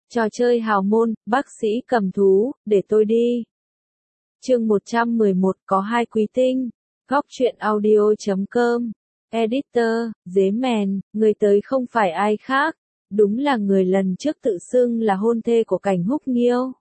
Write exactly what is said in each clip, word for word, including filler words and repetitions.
Trò chơi hào môn, bác sĩ cầm thú, để tôi đi. Chương một trăm mười một có hai quý tinh. Góc truyện audio chấm com. Editor, dế mèn, người tới không phải ai khác. Đúng là người lần trước tự xưng là hôn thê của Cảnh Húc Nghiêu.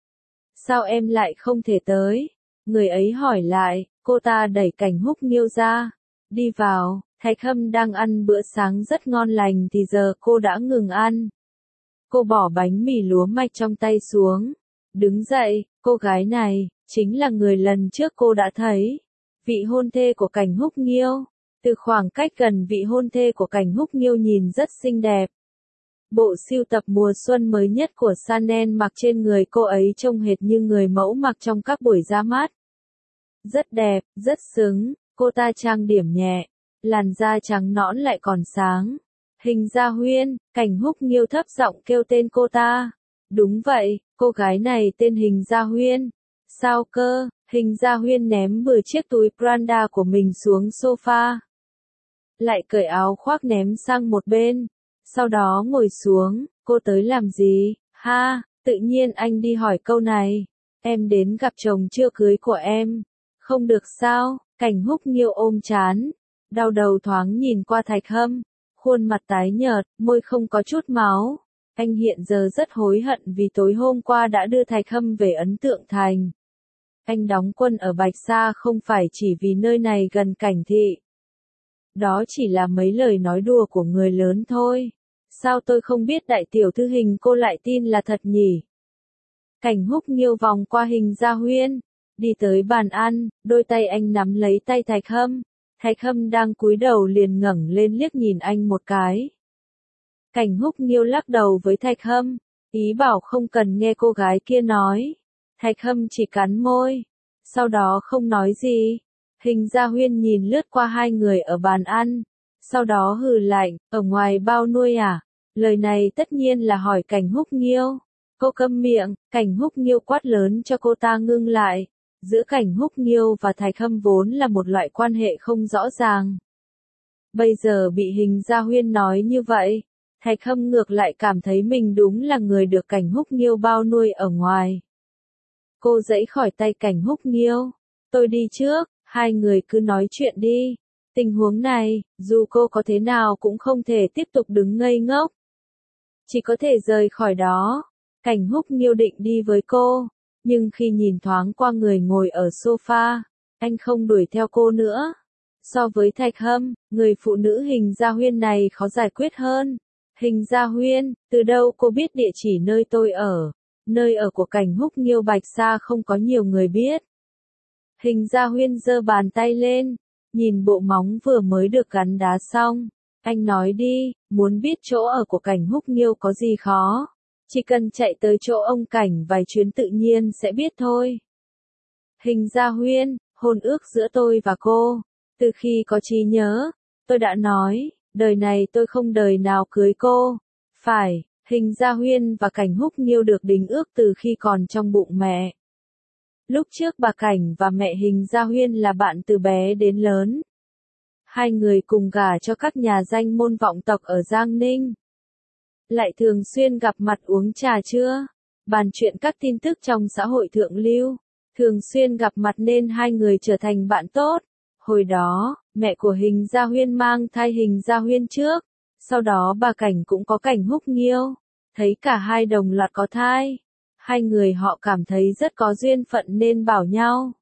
Sao em lại không thể tới? Người ấy hỏi lại, cô ta đẩy Cảnh Húc Nghiêu ra. Đi vào, Thạch Hâm đang ăn bữa sáng rất ngon lành thì giờ cô đã ngừng ăn. Cô bỏ bánh mì lúa mạch trong tay xuống. Đứng dậy, cô gái này, chính là người lần trước cô đã thấy. Vị hôn thê của Cảnh Húc Nghiêu. Từ khoảng cách gần vị hôn thê của Cảnh Húc Nghiêu nhìn rất xinh đẹp. Bộ sưu tập mùa xuân mới nhất của Chanel mặc trên người cô ấy trông hệt như người mẫu mặc trong các buổi ra mắt. Rất đẹp, rất xứng, cô ta trang điểm nhẹ, làn da trắng nõn lại còn sáng. Hình Gia Huyên, Cảnh Húc Nghiêu thấp giọng kêu tên cô ta. Đúng vậy, cô gái này tên Hình Gia Huyên. Sao cơ? Hình Gia Huyên ném bừa chiếc túi Prada của mình xuống sofa. Lại cởi áo khoác ném sang một bên. Sau đó ngồi xuống, cô tới làm gì? Ha, tự nhiên anh đi hỏi câu này. Em đến gặp chồng chưa cưới của em. Không được sao? Cảnh Húc Nghiêu ôm trán. Đau đầu thoáng nhìn qua Thạch Hâm. Khuôn mặt tái nhợt, môi không có chút máu. Anh hiện giờ rất hối hận vì tối hôm qua đã đưa Thạch Hâm về Ấn Tượng Thành. Anh đóng quân ở Bạch Sa không phải chỉ vì nơi này gần Cảnh thị. Đó chỉ là mấy lời nói đùa của người lớn thôi. Sao tôi không biết đại tiểu thư Hình cô lại tin là thật nhỉ? Cảnh Húc Nghiêu vòng qua Hình Gia Huyên, đi tới bàn ăn, đôi tay anh nắm lấy tay Thạch Hâm. Thạch Hâm đang cúi đầu liền ngẩng lên liếc nhìn anh một cái. Cảnh Húc Nghiêu lắc đầu với Thạch Hâm, ý bảo không cần nghe cô gái kia nói. Thạch Hâm chỉ cắn môi, sau đó không nói gì. Hình Gia Huyên nhìn lướt qua hai người ở bàn ăn, sau đó hừ lạnh, ở ngoài bao nuôi à? Lời này tất nhiên là hỏi Cảnh Húc Nghiêu. Cô câm miệng, Cảnh Húc Nghiêu quát lớn cho cô ta ngưng lại. Giữa Cảnh Húc Nghiêu và Thạch Hâm vốn là một loại quan hệ không rõ ràng. Bây giờ bị Hình Gia Huyên nói như vậy, Thạch Hâm ngược lại cảm thấy mình đúng là người được Cảnh Húc Nghiêu bao nuôi ở ngoài. Cô giãy khỏi tay Cảnh Húc Nghiêu. Tôi đi trước, hai người cứ nói chuyện đi. Tình huống này, dù cô có thế nào cũng không thể tiếp tục đứng ngây ngốc. Chỉ có thể rời khỏi đó. Cảnh Húc Nghiêu định đi với cô. Nhưng khi nhìn thoáng qua người ngồi ở sofa, anh không đuổi theo cô nữa. So với Thạch Hâm, người phụ nữ Hình Gia Huyên này khó giải quyết hơn. Hình Gia Huyên, từ đâu cô biết địa chỉ nơi tôi ở? Nơi ở của Cảnh Húc Nghiêu Bạch Sa không có nhiều người biết. Hình Gia Huyên giơ bàn tay lên, nhìn bộ móng vừa mới được gắn đá xong. Anh nói đi, muốn biết chỗ ở của Cảnh Húc Nghiêu có gì khó? Chỉ cần chạy tới chỗ ông Cảnh vài chuyến tự nhiên sẽ biết thôi. Hình Gia Huyên, hôn ước giữa tôi và cô. Từ khi có trí nhớ, tôi đã nói, đời này tôi không đời nào cưới cô. Phải, Hình Gia Huyên và Cảnh Húc Nghiêu được đính ước từ khi còn trong bụng mẹ. Lúc trước bà Cảnh và mẹ Hình Gia Huyên là bạn từ bé đến lớn. Hai người cùng gả cho các nhà danh môn vọng tộc ở Giang Ninh. Lại thường xuyên gặp mặt uống trà trưa, bàn chuyện các tin tức trong xã hội thượng lưu, thường xuyên gặp mặt nên hai người trở thành bạn tốt. Hồi đó, mẹ của Hình Gia Huyên mang thai Hình Gia Huyên trước, sau đó bà Cảnh cũng có Cảnh Húc Nghiêu, thấy cả hai đồng loạt có thai. Hai người họ cảm thấy rất có duyên phận nên bảo nhau.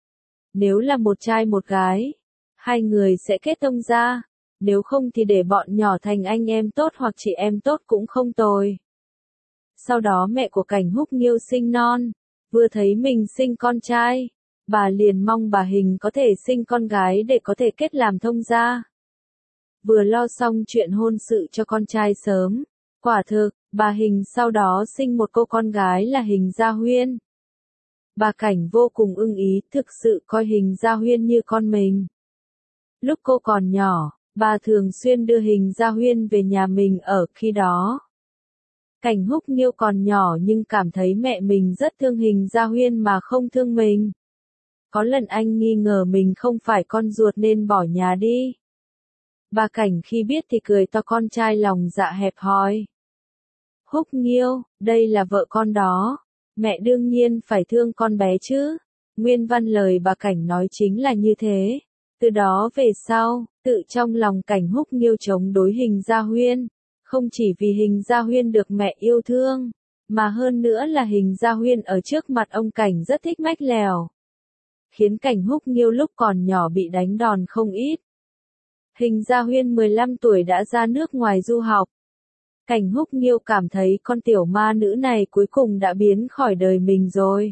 Nếu là một trai một gái, hai người sẽ kết thông ra. Nếu không thì để bọn nhỏ thành anh em tốt hoặc chị em tốt cũng không tồi. Sau đó mẹ của Cảnh Húc Nghiêu sinh non, vừa thấy mình sinh con trai, bà liền mong bà Hình có thể sinh con gái để có thể kết làm thông gia. Vừa lo xong chuyện hôn sự cho con trai sớm, quả thực, bà Hình sau đó sinh một cô con gái là Hình Gia Huyên. Bà Cảnh vô cùng ưng ý, thực sự coi Hình Gia Huyên như con mình. Lúc cô còn nhỏ, bà thường xuyên đưa Hình Gia Huyên về nhà mình ở khi đó. Cảnh Húc Nghiêu còn nhỏ nhưng cảm thấy mẹ mình rất thương Hình Gia Huyên mà không thương mình. Có lần anh nghi ngờ mình không phải con ruột nên bỏ nhà đi. Bà Cảnh khi biết thì cười to con trai lòng dạ hẹp hòi. Húc Nghiêu, đây là vợ con đó. Mẹ đương nhiên phải thương con bé chứ. Nguyên văn lời bà Cảnh nói chính là như thế. Từ đó về sau, tự trong lòng Cảnh Húc Nghiêu chống đối Hình Gia Huyên. Không chỉ vì Hình Gia Huyên được mẹ yêu thương, mà hơn nữa là Hình Gia Huyên ở trước mặt ông Cảnh rất thích mách lèo. Khiến Cảnh Húc Nghiêu lúc còn nhỏ bị đánh đòn không ít. Hình Gia Huyên mười lăm tuổi đã ra nước ngoài du học. Cảnh Húc Nghiêu cảm thấy con tiểu ma nữ này cuối cùng đã biến khỏi đời mình rồi.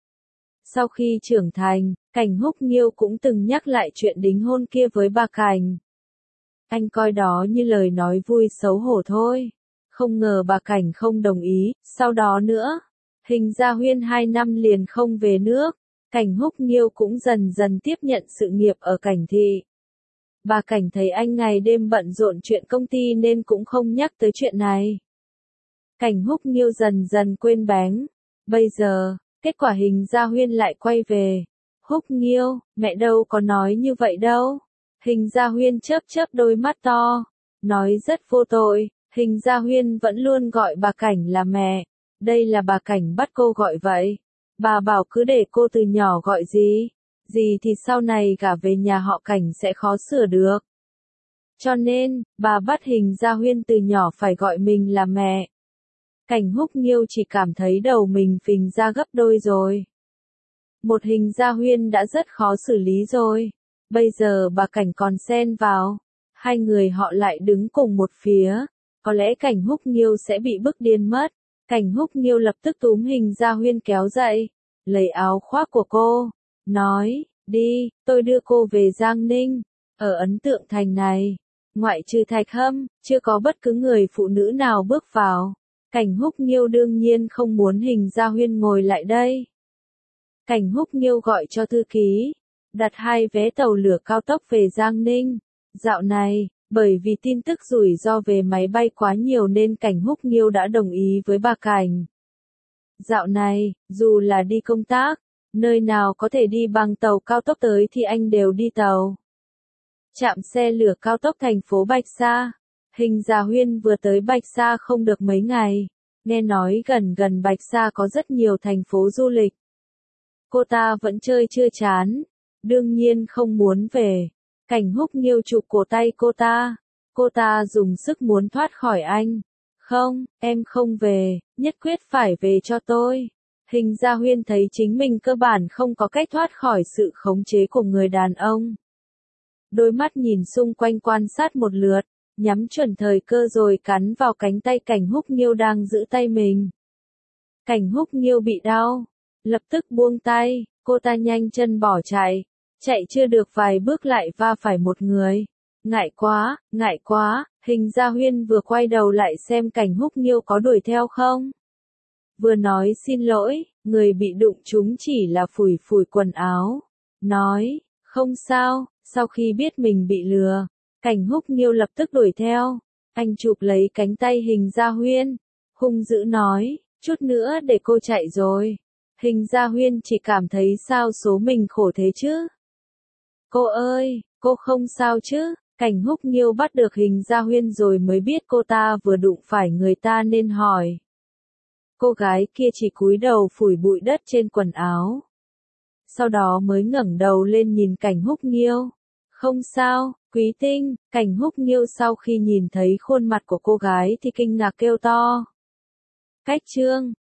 Sau khi trưởng thành, Cảnh Húc Nghiêu cũng từng nhắc lại chuyện đính hôn kia với bà Cảnh. Anh coi đó như lời nói vui xấu hổ thôi. Không ngờ bà Cảnh không đồng ý, sau đó nữa. Hình Gia Huyên hai năm liền không về nước. Cảnh Húc Nghiêu cũng dần dần tiếp nhận sự nghiệp ở Cảnh thị. Bà Cảnh thấy anh ngày đêm bận rộn chuyện công ty nên cũng không nhắc tới chuyện này. Cảnh Húc Nghiêu dần dần quên bén. Bây giờ, kết quả Hình Gia Huyên lại quay về. Húc Nghiêu, mẹ đâu có nói như vậy đâu. Hình Gia Huyên chớp chớp đôi mắt to. Nói rất vô tội, Hình Gia Huyên vẫn luôn gọi bà Cảnh là mẹ. Đây là bà Cảnh bắt cô gọi vậy. Bà bảo cứ để cô từ nhỏ gọi gì. Gì thì sau này cả về nhà họ Cảnh sẽ khó sửa được. Cho nên, bà bắt Hình Gia Huyên từ nhỏ phải gọi mình là mẹ. Cảnh Húc Nghiêu chỉ cảm thấy đầu mình phình ra gấp đôi rồi. Một Hình Gia Huyên đã rất khó xử lý rồi. Bây giờ bà Cảnh còn xen vào. Hai người họ lại đứng cùng một phía. Có lẽ Cảnh Húc Nghiêu sẽ bị bức điên mất. Cảnh Húc Nghiêu lập tức túm Hình Gia Huyên kéo dậy. Lấy áo khoác của cô. Nói, đi, tôi đưa cô về Giang Ninh. Ở ấn tượng thành này, ngoại trừ Thạch Hâm, chưa có bất cứ người phụ nữ nào bước vào. Cảnh Húc Nghiêu đương nhiên không muốn Hình Gia Huyên ngồi lại đây. Cảnh Húc Nghiêu gọi cho thư ký, đặt hai vé tàu lửa cao tốc về Giang Ninh. Dạo này, bởi vì tin tức rủi ro về máy bay quá nhiều nên Cảnh Húc Nghiêu đã đồng ý với bà Cảnh. Dạo này, dù là đi công tác, nơi nào có thể đi bằng tàu cao tốc tới thì anh đều đi tàu. Trạm xe lửa cao tốc thành phố Bạch Sa. Hình Gia Huyên vừa tới Bạch Sa không được mấy ngày. Nghe nói gần gần Bạch Sa có rất nhiều thành phố du lịch. Cô ta vẫn chơi chưa chán. Đương nhiên không muốn về. Cảnh Húc Nghiêu chụp cổ tay cô ta. Cô ta dùng sức muốn thoát khỏi anh. Không, em không về, nhất quyết phải về cho tôi. Hình Gia Huyên thấy chính mình cơ bản không có cách thoát khỏi sự khống chế của người đàn ông. Đôi mắt nhìn xung quanh quan sát một lượt, nhắm chuẩn thời cơ rồi cắn vào cánh tay Cảnh Húc Nghiêu đang giữ tay mình. Cảnh Húc Nghiêu bị đau, lập tức buông tay, cô ta nhanh chân bỏ chạy, chạy chưa được vài bước lại va phải một người. Ngại quá, ngại quá, Hình Gia Huyên vừa quay đầu lại xem Cảnh Húc Nghiêu có đuổi theo không. Vừa nói xin lỗi, người bị đụng trúng chỉ là phủi phủi quần áo. Nói, không sao, sau khi biết mình bị lừa, Cảnh Húc Nghiêu lập tức đuổi theo. Anh chụp lấy cánh tay Hình Gia Huyên, hung dữ nói, chút nữa để cô chạy rồi. Hình Gia Huyên chỉ cảm thấy sao số mình khổ thế chứ. Cô ơi, cô không sao chứ. Cảnh Húc Nghiêu bắt được Hình Gia Huyên rồi mới biết cô ta vừa đụng phải người ta nên hỏi. Cô gái kia chỉ cúi đầu phủi bụi đất trên quần áo. Sau đó mới ngẩng đầu lên nhìn Cảnh Húc Nghiêu. Không sao, Quý Tinh. Cảnh Húc Nghiêu sau khi nhìn thấy khuôn mặt của cô gái thì kinh ngạc kêu to. Cách chương